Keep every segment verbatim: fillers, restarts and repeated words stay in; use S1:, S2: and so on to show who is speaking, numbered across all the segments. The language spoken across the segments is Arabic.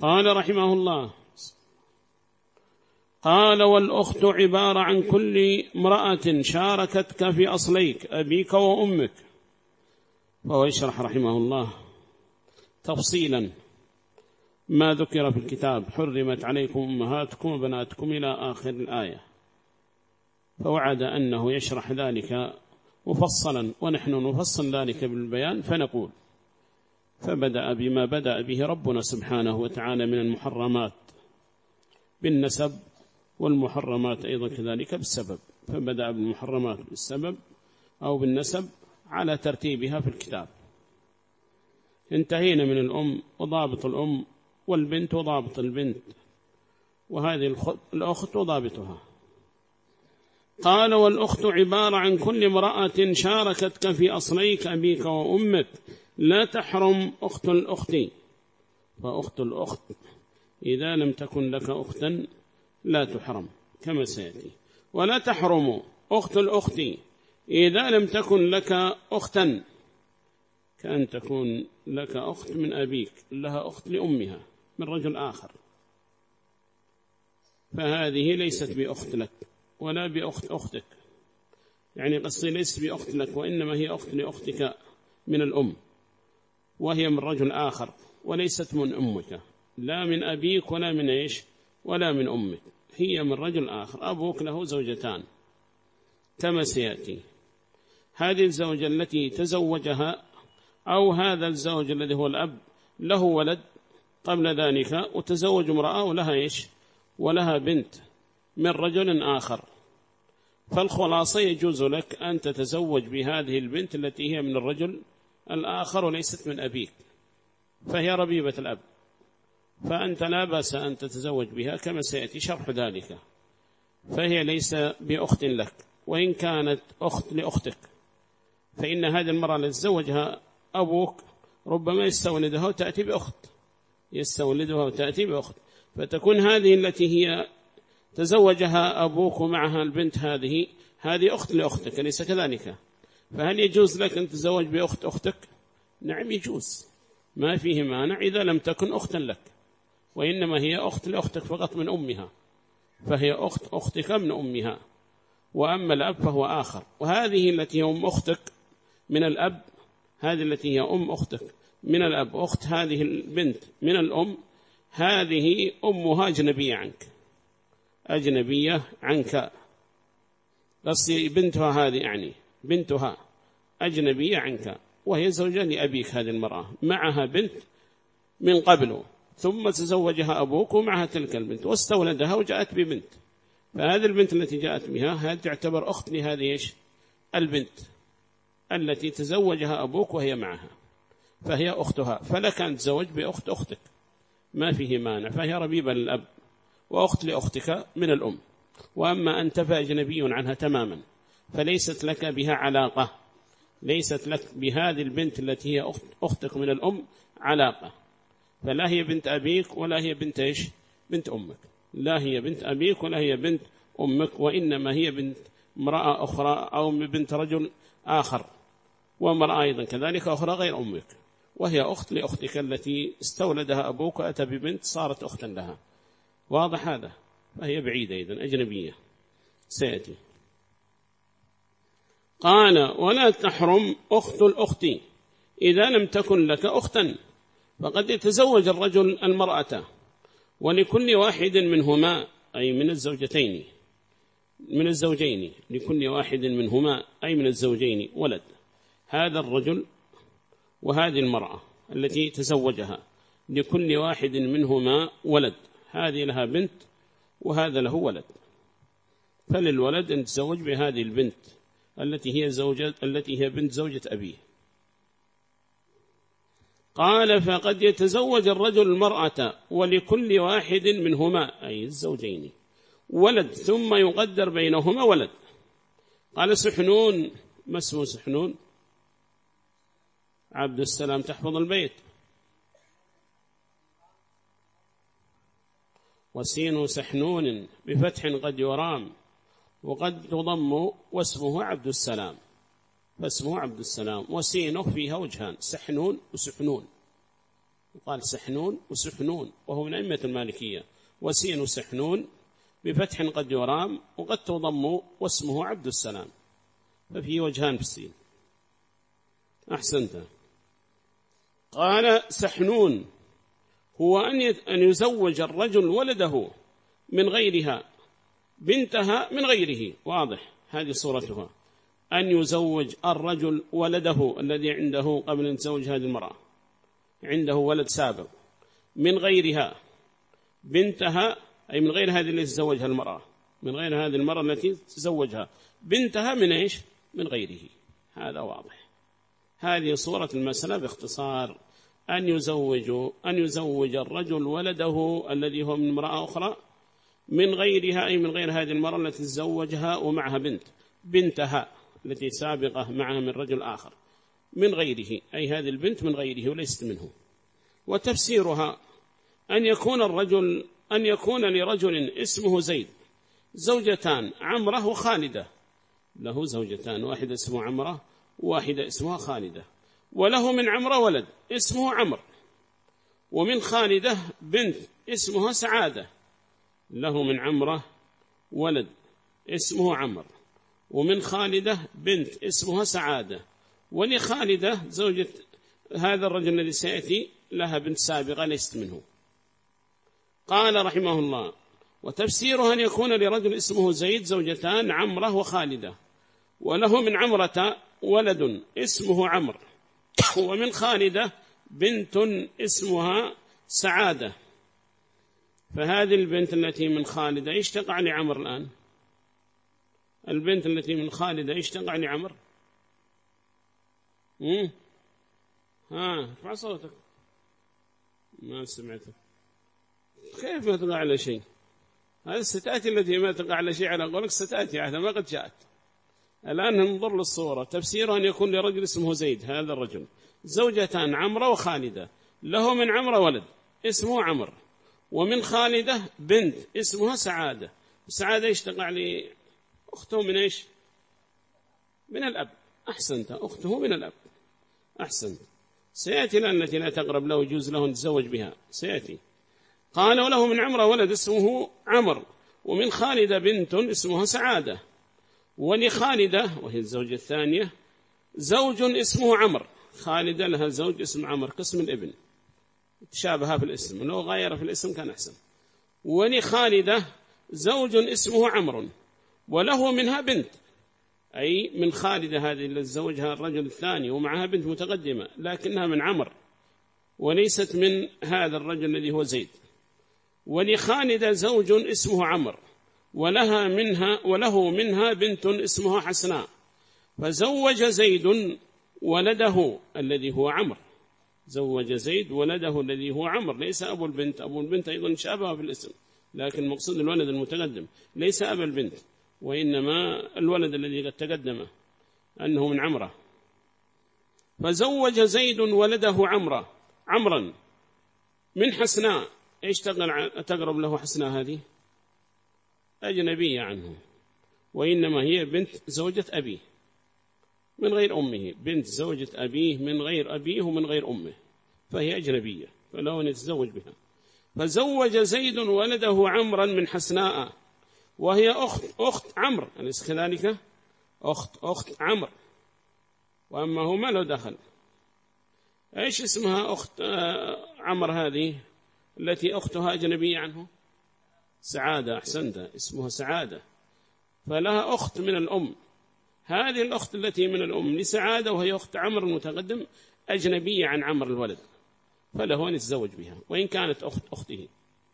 S1: قال رحمه الله: قال: والأخت عبارة عن كل امرأة شاركتك في أصليك أبيك وأمك. فهو يشرح رحمه الله تفصيلا ما ذكر في الكتاب: حرمت عليكم أمهاتكم وبناتكم إلى آخر الآية. فوعد أنه يشرح ذلك مفصلا، ونحن نفصل ذلك بالبيان. فنقول: فبدأ بما بدأ به ربنا سبحانه وتعالى من المحرمات بالنسب، والمحرمات أيضا كذلك بالسبب. فبدأ بالمحرمات بالسبب أو بالنسب على ترتيبها في الكتاب. انتهينا من الأم وضابط الأم، والبنت وضابط البنت، وهذه الأخت وضابطها. قال: والأخت عبارة عن كل امرأة شاركتك في أصليك أبيك وأمك، لا تحرم أخت الأخت. فأخت الأخت إذا لم تكن لك أختا لا تحرم كما سيأتي. ولا تحرم أخت الأخت إذا لم تكن لك أختا، كأن تكون لك أخت من أبيك لها أخت لأمها من رجل آخر، فهذه ليست بأخت لك ولا بأخت أختك. يعني قصدي ليست بأخت لك، وإنما هي أخت لأختك من الأم، وهي من رجل آخر، وليست من أمك، لا من أبيك ولا من إيش ولا من أمك، هي من رجل آخر. أبوك له زوجتان كما سيأتي. هذه الزوجة التي تزوجها أو هذا الزوج الذي هو الأب له ولد قبل ذلك، وتزوج امرأة ولها إيش ولها بنت من رجل آخر، فالخلاصة يجوز لك أن تتزوج بهذه البنت التي هي من الرجل الآخر وليست من أبيك، فهي ربيبة الأب، فأنت لا بأس أن تتزوج بها كما سيأتي شرح ذلك. فهي ليس بأخت لك، وإن كانت أخت لأختك، فإن هذه المرأة التي تزوجها أبوك ربما يستولدها وتأتي بأخت، يستولدها وتأتي بأخت، فتكون هذه التي هي تزوجها أبوك معها البنت هذه هذه أخت لأختك، ليس كذلك؟ فهل يجوز لك أن تتزوج بأخت أختك؟ نعم يجوز، ما فيه مانع إذا لم تكن أختا لك، وإنما هي أخت لأختك فقط من أمها، فهي أخت أختك من أمها. وأما الأب فهو آخر. وهذه التي هي أم أختك من الأب، هذه التي هي أم أختك من الأب، أخت هذه البنت من الأم، هذه أمها أجنبية عنك، أجنبية عنك، قصدي بنتها هذه، يعني بنتها أجنبية عنك، وهي زوجة لأبيك. هذه المرأة معها بنت من قبله، ثم تزوجها أبوك ومعها تلك البنت واستولدها وجاءت ببنت، فهذه البنت التي جاءت بها هذه تعتبر أخت لهذه إيش البنت التي تزوجها أبوك وهي معها، فهي أختها، فلك أن تزوج بأخت أختك ما فيه مانع، فهي ربيبة للأب وأخت لأختك من الأم. وأما أنت فأجنبي عنها تماما، فليست لك بها علاقة، ليست لك بهذه البنت التي هي أخت أختك من الأم علاقة، فلا هي بنت أبيك ولا هي بنت إيش بنت أمك، لا هي بنت أبيك ولا هي بنت أمك، وإنما هي بنت امرأة أخرى أو بنت رجل آخر، وامرأة أيضا كذلك أخرى غير أمك، وهي أخت لأختك التي استولدها أبوك وأتى ببنت صارت أختا لها. واضح هذا؟ فهي بعيدة إذن أجنبية سيأتي. قال: ولا تحرم أخت الأخت إذا لم تكن لك أختا. فقد يتزوج الرجل المرأة ولكل واحد منهما، أي من الزوجتين من الزوجين لكل واحد منهما أي من الزوجين ولد، هذا الرجل وهذه المرأة التي تزوجها لكل واحد منهما ولد، هذه لها بنت وهذا له ولد، فللولد أن تزوج بهذه البنت التي هي زوجة التي هي بنت زوجة أبيه. قال: فقد يتزوج الرجل المرأة ولكل واحد منهما أي الزوجين ولد، ثم يقدر بينهما ولد. قال سحنون، ما اسمه سحنون؟ عبد السلام تحفظ البيت. وسين سحنون بفتح قد يرام وقد تضم، واسمه عبد السلام، فاسمه عبد السلام، وسينه فيها وجهان، سحنون وسحنون. وقال سحنون وسحنون، وهو من أئمة المالكية، وسين سحنون بفتح قد يرام وقد تضم واسمه عبد السلام، ففي وجهان في السين. أحسنت. قال سحنون هو أن يزوج الرجل ولده من غيرها بنتها من غيره، واضح هذه صورتها، أن يزوج الرجل ولده الذي عنده قبل أن يتزوج هذه المرأة، عنده ولد سابق من غيرها بنتها، أي من غير هذه التي تزوجها المرأة، من غير هذه المرأة التي تزوجها بنتها من إيش؟ من غيره. هذا واضح. هذه صورة المسألة باختصار، أن يزوج أن يزوج الرجل ولده الذي هو من امرأة أخرى من غيرها، أي من غير هذه المرأة التي تزوجها ومعها بنت، بنتها التي سابقة معها من رجل آخر من غيره، أي هذه البنت من غيره وليست منه. وتفسيرها أن يكون الرجل أن يكون لرجل اسمه زيد زوجتان عمرة وخالدة، له زوجتان، واحدة اسمها عمرة وواحدة اسمها خالدة، وله من عمرة ولد اسمه عمر، ومن خالدة بنت اسمها سعادة، له من عمرة ولد اسمه عمر، ومن خالدة بنت اسمها سعادة، ولخالدة زوجة هذا الرجل الذي سيأتي لها بنت سابقة ليست منه. قال رحمه الله: وتفسيرها أن يكون لرجل اسمه زيد زوجتان عمرة وخالدة، وله من عمرة ولد اسمه عمر، ومن خالدة بنت اسمها سعادة. فهذه البنت التي من خالدة ايش تقع لعمر الآن؟ البنت التي من خالدة ايش تقع لعمر؟ امم ها ارفع صوتك، ما سمعتك. كيف ما تقع على شيء؟ هذه ستأتي التي ما تقع على شيء على قولك ستأتي، هذا ما قد جاءت. الآن ننظر للصورة. تفسيرها أن يكون لرجل اسمه زيد، هذا الرجل زوجتان عمرة وخالدة، له من عمرة ولد اسمه عمر، ومن خالدة بنت اسمها سعادة. سعادة ايش تقع لي؟ أخته من ايش؟ من الأب. أحسنت، أخته من الأب. أحسنت. سيأتي لأن التي لا تقرب له يجوز له أن يتزوج بها، سيأتي. قال: وله من عمرة ولد اسمه عمر، ومن خالدة بنت اسمها سعادة، ولخالدة وهي الزوجة الثانية زوج اسمه عمر. خالدة لها زوج اسم عمر كاسم الابن، تشابه في الاسم، لو غير في الاسم كان أحسن. ولخالدة زوج اسمه عمر، وله منها بنت، أي من خالدة هذه اللي زوجها الرجل الثاني ومعها بنت متقدمة، لكنها من عمر وليست من هذا الرجل الذي هو زيد. ولخالدة زوج اسمه عمر، ولها منها وله منها بنت اسمها حسناء، فزوج زيد ولده الذي هو عمر، زوج زيد ولده الذي هو عمر، ليس أبو البنت. أبو البنت أيضا شابه في الاسم، لكن مقصود الولد المتقدم ليس أبا البنت، وإنما الولد الذي قد تقدم أنه من عمره. فزوج زيد ولده عمرة عمرا من حسناء. إيش تقرب له حسناء؟ هذه أجنبية عنه، وإنما هي بنت زوجة أبيه من غير أمه، بنت زوجة أبيه من غير أبيه ومن غير أمه، فهي أجنبية فله أن يتزوج بها. فزوج زيد ولده عمرا من حسناء، وهي أخت أخت عمرو، أليس كذلك؟ أخت أخت عمرو، وأما هو ما له دخل. إيش اسمها أخت عمرو هذه التي أختها أجنبية عنه؟ سعادة. أحسنت، اسمها سعادة، فلها أخت من الأم. هذه الأخت التي من الأم لسعادة وهي أخت عمرو المتقدم أجنبية عن عمرو الولد، فله أن يتزوج بها وإن كانت أخت أخته.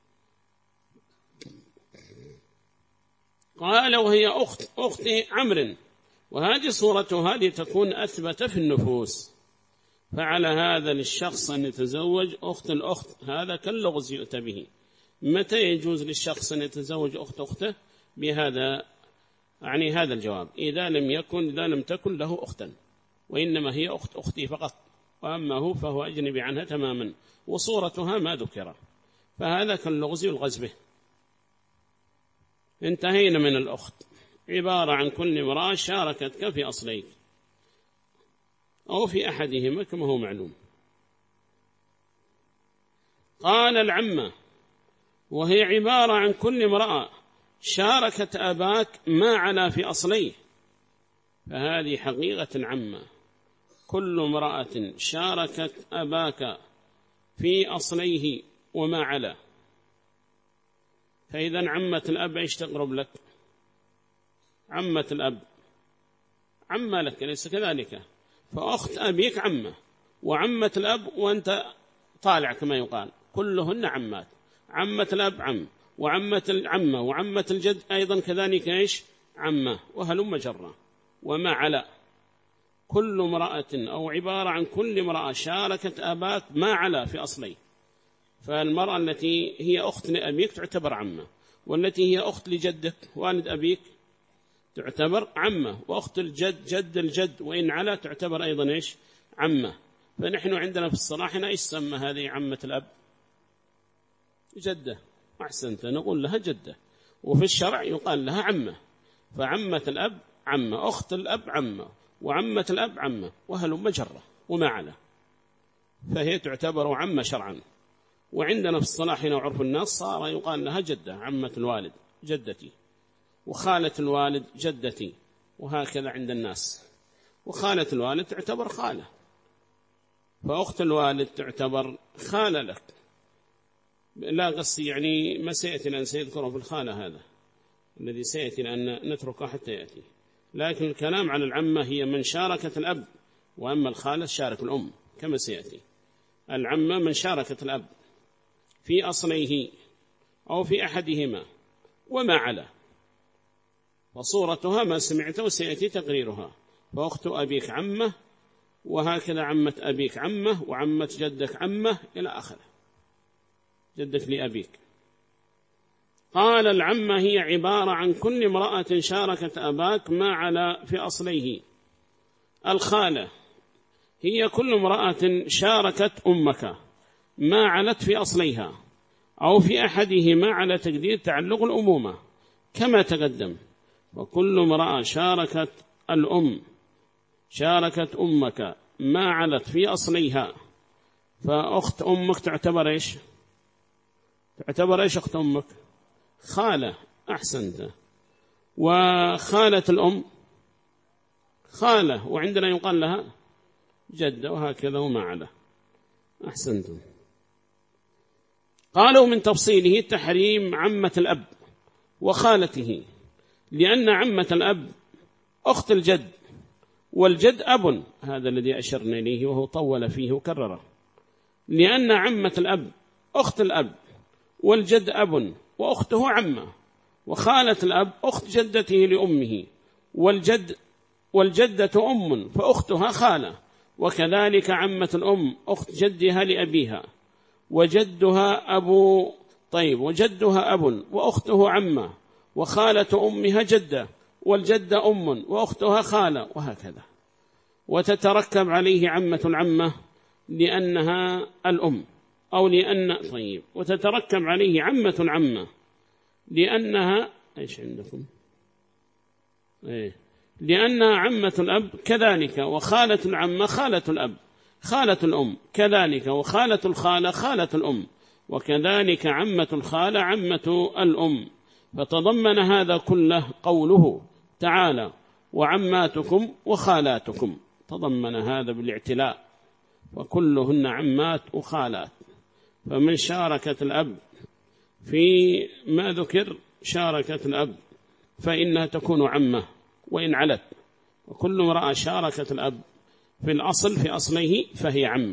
S1: قال: وهي أخت أخت عمرو، وهذه صورته هذه تكون أثبت في النفوس، فعلى هذا للشخص أن يتزوج أخت الأخت، هذا كاللغز يؤتى به. متى يجوز للشخص أن يتزوج أخت أخته؟ بهذا يعني هذا الجواب: إذا لم يكن إذا لم تكن له أختا، وإنما هي أخت أختي فقط، وأما هو فهو أجنبي عنها تماما، وصورتها ما ذكر، فهذا كاللغز يلغز به. انتهينا من الأخت، عبارة عن كل امرأة شاركتك في أصليك أو في أحدهما كما هو معلوم. قال العمة وهي عبارة عن كل امرأة شاركت أباك ما علا في أصليه، فهذه حقيقة عمة، كل امرأة شاركت أباك في أصليه وما علا. فإذا عمة الأب إيش تقرب لك؟ عمة الأب عمة لك، ليس كذلك؟ فأخت أبيك عمة، وعمة الأب وأنت طالع كما يقال، كلهن عمات. عمة الأب عم، وعمة العمة وعمة الجد أيضا كذلك إيش؟ عمة، وهلم جرة وما علا. كل امرأة أو عبارة عن كل امرأة شاركت أباك ما علا في أصلي، فالمرأة التي هي أخت لأبيك تعتبر عمة، والتي هي أخت لجدك والد أبيك تعتبر عمة، وأخت الجد جد الجد وإن علا تعتبر أيضا إيش؟ عمة. فنحن عندنا في الصلاح هنا إيش سمى هذه عمة الأب؟ جدة. أحسنت، نقول لها جدة، وفي الشرع يقال لها عمة. فعمة الأب عمة، أخت الأب عمة، وعمة الأب عمة، وهلم جرة وما علا، فهي تعتبر عمة شرعا. وعندنا في الصلاح هنا وعرف الناس صار يقال لها جدة، عمة الوالد جدتي، وخالة الوالد جدتي، وهكذا عند الناس. وخالة الوالد تعتبر خالة، فأخت الوالد تعتبر خالة لك. لا قصي يعني ما سيأتي لأن سيذكره في الخالة، هذا الذي سيأتي لأن نتركه حتى يأتي. لكن الكلام على العمة هي من شاركت الأب، وأما الخالة شارك الأم كما سيأتي. العمة من شاركت الأب في أصليه أو في أحدهما وما علا، وصورتها ما سمعت وسيأتي تقريرها. فأخت أبيك عمة، وهكذا عمة أبيك عمة، وعمة جدك عمة إلى آخره، جدك لأبيك. قال العمة هي عبارة عن كل امرأة شاركت أباك ما علا في أصليه. الخالة هي كل امرأة شاركت أمك ما علت في أصليها أو في أحدهما على تقدير تعلق الأمومة كما تقدم. وكل امرأة شاركت الأم شاركت أمك ما علت في أصليها، فأخت أمك تعتبر إيش؟ تعتبر إيش أخت أمك؟ خالة. أحسنت. وخالة الأم خالة، وعندنا يقال لها جدة، وهكذا وما علا. أحسنتم. قالوا من تفصيله تحريم عمة الأب وخالته، لأن عمة الأب أخت الجد، والجد أب، هذا الذي أشرنا إليه وهو طول فيه وكرره. لأن عمة الأب أخت الأب، والجد أب وأخته عمة، وخالة الأب أخت جدته لأمه، والجد والجدة أم فأختها خالة، وكذلك عمة الأم أخت جدها لأبيها، وجدها أبو طيب وجدها أب وأخته عمة، وخالة أمها جدة، والجدة أم وأختها خالة، وهكذا. وتتركب عليه عمة العمة لأنها الأم، أو لأن طيب وتتركب عليه عمة العمة لأنها إيش عندكم؟ إيه لأنها عمة الأب كذلك، وخالة العمة خالة الأب خالة الأم كذلك، وخالة الخالة خالة الأم، وكذلك عمة الخالة عمة الأم. فتضمن هذا كله قوله تعالى وعماتكم وخالاتكم، تضمن هذا بالاعتلاء، وكلهن عمات وخالات. فمن شاركت الأب في ما ذكر شاركت الأب فإنها تكون عمة وإن علت، وكل امرأة شاركت الأب في الأصل في أصله فهي عمة.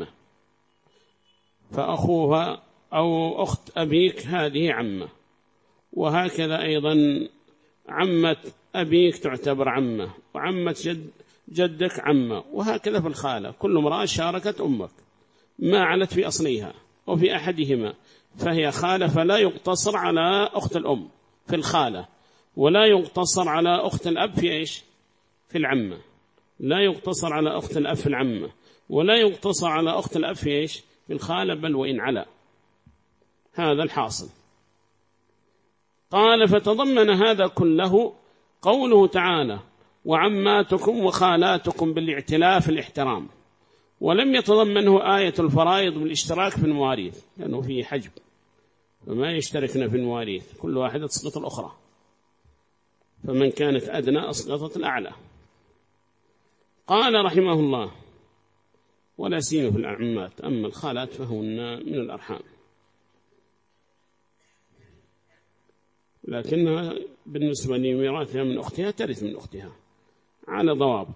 S1: فأخوها أو أخت أبيك هذه عمة، وهكذا أيضا عمة أبيك تعتبر عمة، وعمة جد جدك عمة، وهكذا في الخالة. كل امرأة شاركت أمك ما علت في أصلها وفي أحدهما فهي خالة، فلا يقتصر على أخت الأم في الخالة، ولا يقتصر على أخت الأب في إيش؟ في العمة. لا يقتصر على أخت الأب في العمة، ولا يقتصر على أخت الأب في إيش؟ في الخالة، بل وإن على. هذا الحاصل. قال فتضمن هذا كله قوله تعالى وعماتكم وخالاتكم بالاعتلاف الاحترام، ولم يتضمنه آية الفرائض بالاشتراك في المواريث لأنه فيه حجب، فما يشتركن في المواريث، كل واحدة تسقط الأخرى، فمن كانت أدنى أسقطت الأعلى. قال رحمه الله: ولا سيما في الأعمات، أما الخالات فهن من الأرحام، لكنها بالنسبة لميراثها من أختها ترث من أختها على ضوابط.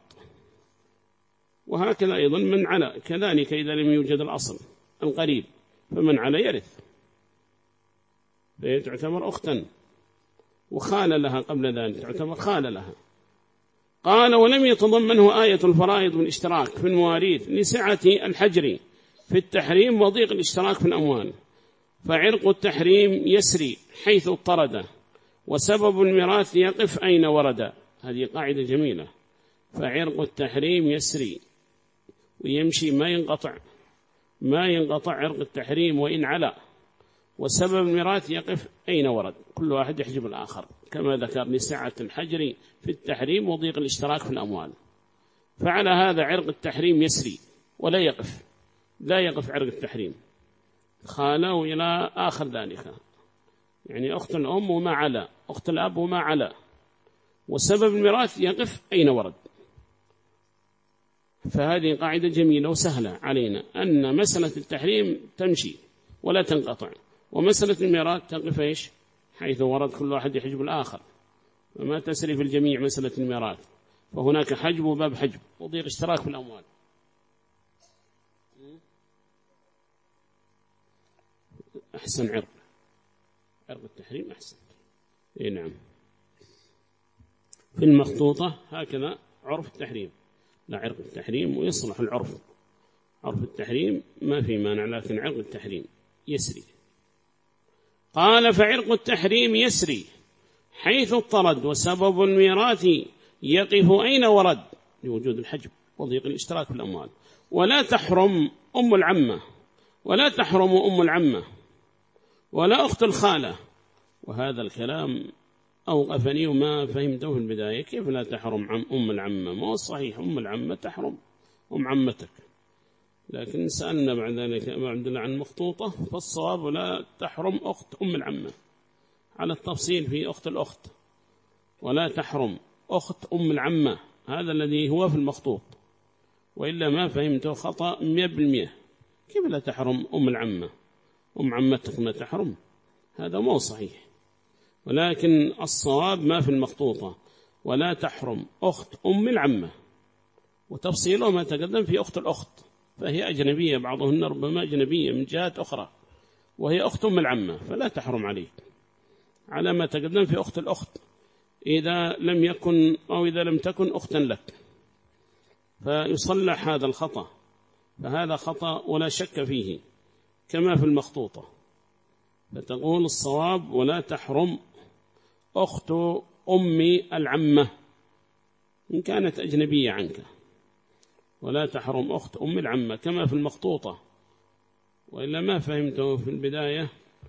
S1: وهكذا أيضا من على كذلك إذا لم يوجد الأصل القريب فمن على يرث، فهي تعتبر أختا، وخال لها قبل ذلك تعتبر خال لها. قال: ولم يتضمنه آية الفرائض والاشتراك في المواريث لسعة الحجر في التحريم وضيق الاشتراك في الأموال، فعرق التحريم يسري حيث اضطرد، وسبب الميراث يقف أين ورد. هذه قاعدة جميلة، فعرق التحريم يسري ويمشي ما ينقطع، ما ينقطع عرق التحريم وإن علا، وسبب الميراث يقف أين ورد، كل واحد يحجب الآخر، كما ذكر لسعة الحجر في التحريم وضيق الاشتراك في الأموال. فعلى هذا عرق التحريم يسري ولا يقف، لا يقف عرق التحريم، خالوا إلى آخر ذلك، يعني أخت الأم وما علا، أخت الأب وما علا، وسبب الميراث يقف أين ورد. فهذه قاعدة جميلة وسهلة علينا، أن مسألة التحريم تمشي ولا تنقطع، ومسألة الميراث تقف إيش حيث ورد، كل واحد يحجب الآخر، وما تسري في الجميع مسألة الميراث، فهناك حجب وباب حجب وضيق اشتراك في الأموال. أحسن عرق، عرق التحريم أحسن. إيه نعم. في المخطوطة هكذا عرف التحريم، لا عرق التحريم ويصلح العرف، عرف التحريم ما في مانع، لكن عرق التحريم يسري. قال: فعرق التحريم يسري حيث اضطرد، وسبب الميراث يقف أين ورد، لوجود الحجب وضيق الاشتراك في الأموال. ولا تحرم أم العمة، ولا تحرم أم العمة، ولا أخت الخالة. وهذا الكلام أوقفني وما فهمته في البداية، كيف لا تحرم عم أم العمة؟ ما هو صحيح، أم العمة تحرم أم عمتك، لكن سألنا بعد ذلك بعد عن مخطوطة، فالصواب لا تحرم أخت أم العمة، على التفصيل في أخت الأخت، ولا تحرم أخت أم العمة، هذا الذي هو في المخطوط، وإلا ما فهمته خطأ مئة بالمئة. كيف لا تحرم أم العمة؟ أم عمتك ما تحرم، هذا مو صحيح. ولكن الصواب ما في المخطوطة، ولا تحرم أخت أم العمة، وتفصيله ما تقدم في أخت الأخت، فهي أجنبية، بعضهن ربما أجنبية من جهات أخرى، وهي أخت أم العمة، فلا تحرم عليك على ما تقدم في أخت الأخت، إذا لم يكن أو إذا لم تكن أختا لك، فيصلح هذا الخطأ، فهذا خطأ ولا شك فيه كما في المخطوطة. فتقول الصواب: ولا تحرم أخت أم العمة إن كانت أجنبية عنك، ولا تحرم أخت أم العمة كما في المخطوطة، وإلا ما فهمته في البداية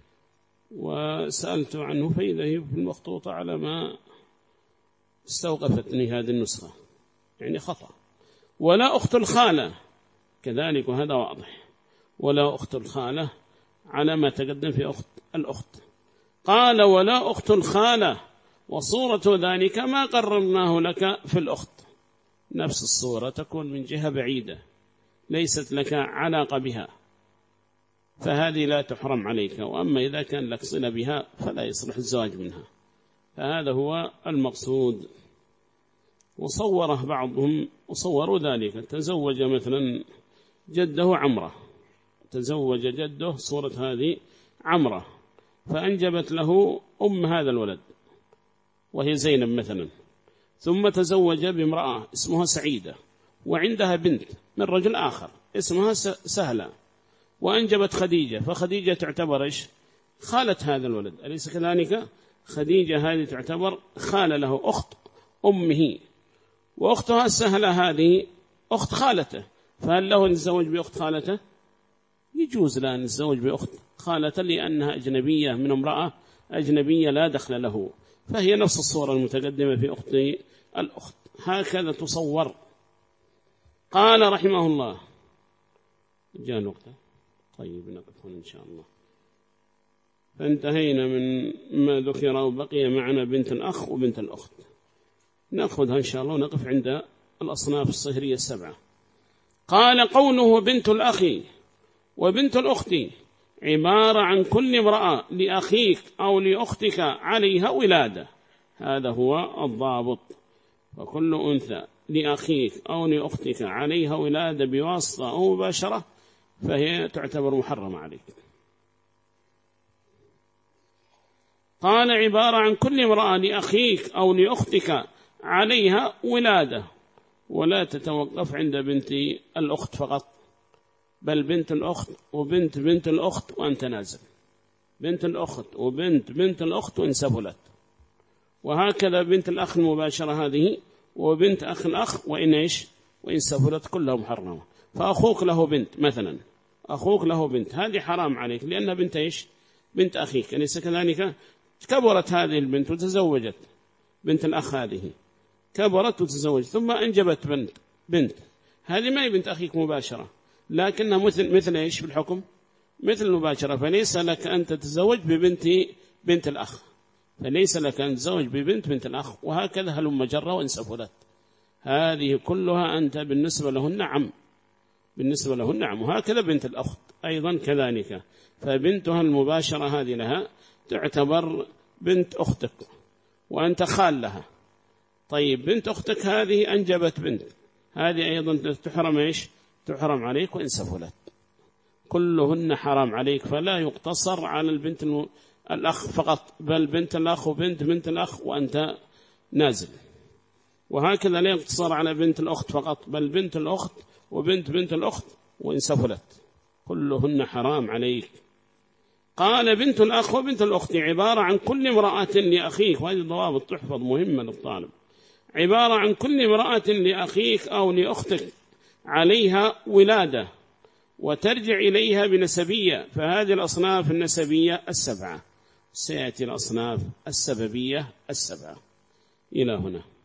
S1: وسألت عنه، فإذا هي في المخطوطة على ما استوقفتني هذه النسخة، يعني خطأ. ولا أخت الخالة كذلك، وهذا واضح، ولا أخت الخالة على ما تقدم في أخت الأخت. قال: ولا أخت الخالة، وصورة ذلك ما قررناه لك في الأخت، نفس الصورة تكون من جهة بعيدة ليست لك علاقة بها، فهذه لا تحرم عليك. وأما إذا كان لك صلة بها فلا يصلح الزواج منها، فهذا هو المقصود. وصوره بعضهم وصوروا ذلك، تزوج مثلا جده عمره، تزوج جده صورة هذه عمره، فأنجبت له أم هذا الولد وهي زينب مثلا، ثم تزوج بامرأة اسمها سعيدة، وعندها بنت من رجل آخر اسمها سهلة، وأنجبت خديجة، فخديجة تعتبر إيش؟ خالة هذا الولد، أليس كذلك؟ خديجة هذه تعتبر خالة له، أخت أمه، وأختها سهلة هذه أخت خالته، فهل له أن يتزوج بأخت خالته؟ يجوز له أن يتزوج بأخت خالته، لأنها أجنبية من امرأة أجنبية لا دخل له، فهي نفس الصورة المتقدمة في أخت الأخت، هكذا تصور. قال رحمه الله: جاء نقطة. طيب نقف هنا إن شاء الله. فانتهينا من ما ذكر وبقي معنا بنت الأخ وبنت الأخت، نأخذها إن شاء الله ونقف عند الأصناف الصهرية السبعة. قال قوله بنت الأخ وبنت الأخت عبارة عن كل امرأة لأخيك أو لأختك عليها ولادة، هذا هو الضابط. وكل أنثى لأخيك أو لأختك عليها ولادة بواسطة أو مباشرة فهي تعتبر محرمة عليك. قال عبارة عن كل امرأة لأخيك أو لأختك عليها ولادة، ولا تتوقف عند بنت الأخت فقط، بل بنت الأخت وبنت بنت الأخت وأنت نازل، بنت الأخت وبنت بنت الأخت وإن سفلت، وهكذا بنت الأخ المباشرة هذه وبنت أخ الأخ وإن إيش وإن سفلت كلها محرمة. فأخوك له بنت مثلا، أخوك له بنت، هذه حرام عليك لأنها بنت إيش بنت أخيك، أليس كذلك؟ كبرت هذه البنت وتزوجت، بنت الأخ هذه كبرت وتزوجت ثم أنجبت بنت بنت هذه ما هي بنت أخيك مباشرة، لكنها مثل مثل إيش بالحكم مثل المباشرة، فليس لك أن تتزوج ببنت بنت الأخ، فليس لك أن تتزوج ببنت بنت الأخ، وهكذا هلم جرة وإن سفلت، هذه كلها أنت بالنسبة لهن عم، بالنسبة لهن عم. وهكذا بنت الأخت أيضا كذلك، فبنتها المباشرة هذه لها تعتبر بنت أختك وأنت خال لها. طيب بنت أختك هذه أنجبت بنت، هذه أيضا تحرم إيش تحرم عليك وإن سفلت، كلهن حرام عليك، فلا يقتصر على البنت الم... الأخ فقط، بل بنت الأخ وبنت بنت الأخ وأنت نازل، وهكذا لا يقتصر على بنت الأخت فقط، بل بنت الأخت وبنت بنت الأخت وإن سفلت كلهن حرام عليك. قال بنت الأخ وبنت الأخت عبارة عن كل امرأة لأخيك، وهذه الضوابط تحفظ مهمة للطالب، عبارة عن كل امرأة لأخيك أو لأختك عليها ولادة وترجع إليها بنسبية، فهذه الأصناف النسبية السبعة، سيأتي الأصناف السببية السبعة. إلى هنا.